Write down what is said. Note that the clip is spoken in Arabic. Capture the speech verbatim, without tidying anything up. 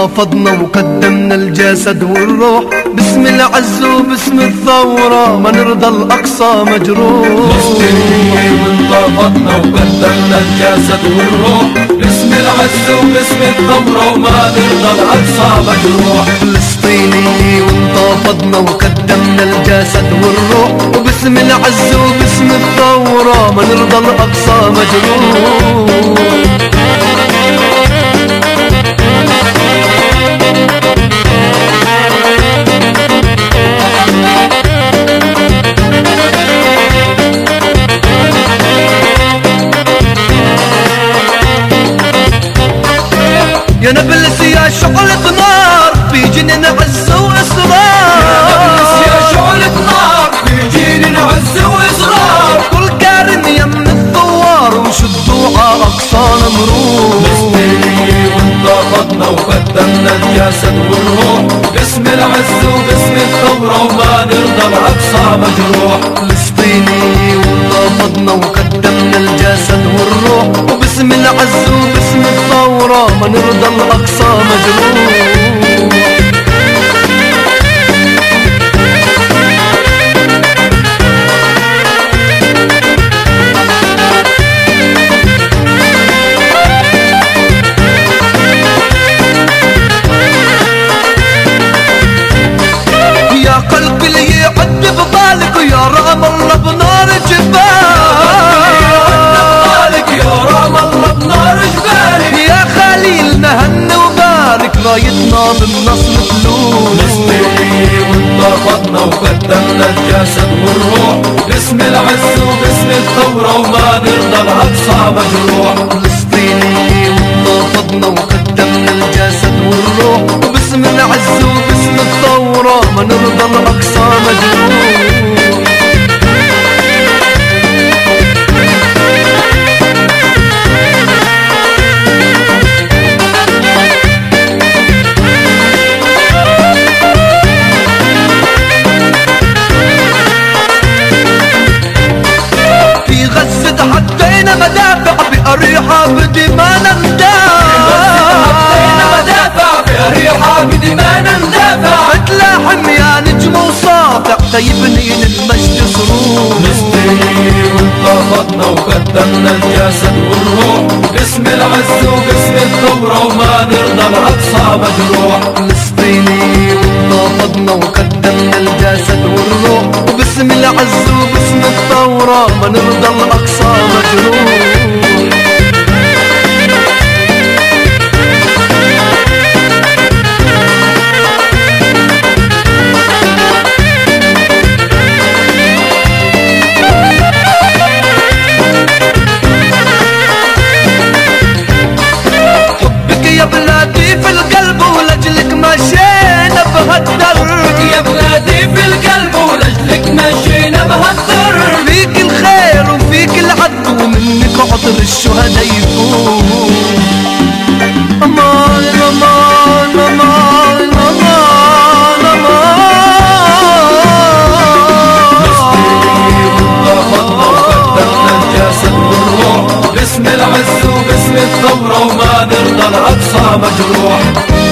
وانتفضنا وقدمنا الجسد والروح باسم العز وباسم الثورة ما نرضى الأقصى مجروح. فلسطيني وانتفضنا وقدمنا الجسد والروح باسم العز وباسم الثورة وما نرضى الأقصى مجروح. فلسطيني وانتفضنا وقدمنا الجسد والروح وباسم العز وباسم الثورة ما نرضى الأقصى مجروح. يا نابلس يا شعلة نار في جنين عز وإصرار. يا نابلس يا شعلة نار في جنين عز وإصرار. كل كارم يم الثوار وشدوا على أقصانا نروح. فلسطيني وانتفضنا وقدمنا الجسد والروح باسم العز وباسم الثورة وما نرضى الأقصى مجروح. فلسطيني وانتفضنا وقدمنا الجسد والروح وباسم العز وباسم الثورة ما نرضى الأقصى مجروح. يا قلبي اللي يعد ببالك ويا رام الله بنار جبالك. يا رام الله بنار جبالك. يا خليلنا هن وبارك رايتنا بالنصر تلوح. فلسطيني وانتفضنا وقدمنا الجسد والروح باسم العز وباسم الثورة وما نرضى الأقصى مجروح. فلسطيني وانتفضنا وقدمنا الجسد والروح وباسم العز وباسم الثورة ما نرضى الأقصى مجروح. حطينا مدافع بأريحة بدمانا ندافع. حطينا مدافع بأريحة بدمانا ندافع. متلاحم يا نجم وساطع تيبني للمجد صروح. فلسطيني وانتفضنا وقدمنا الجسد والروح باسم العز وباسم الثورة وما نرضى الأقصى مجروح. فلسطيني وانتفضنا وقدمنا الجسد والروح وباسم العز وباسم الثورة ما نرضى الأقصى مجروح. حبك يا بلادي في القلب ولجلك مشينا بهالدرب. يا بلادي في القلب ولجلك مشينا بهالدرب. فيك الخير وفيك العدل ومنك عطر الشهداء يفوق. امان امان امان امان امان. فلسطيني وانتفضنا وقدمنا الجسد والروح باسم العز وباسم الثورة وما نرضى الأقصى مجروح.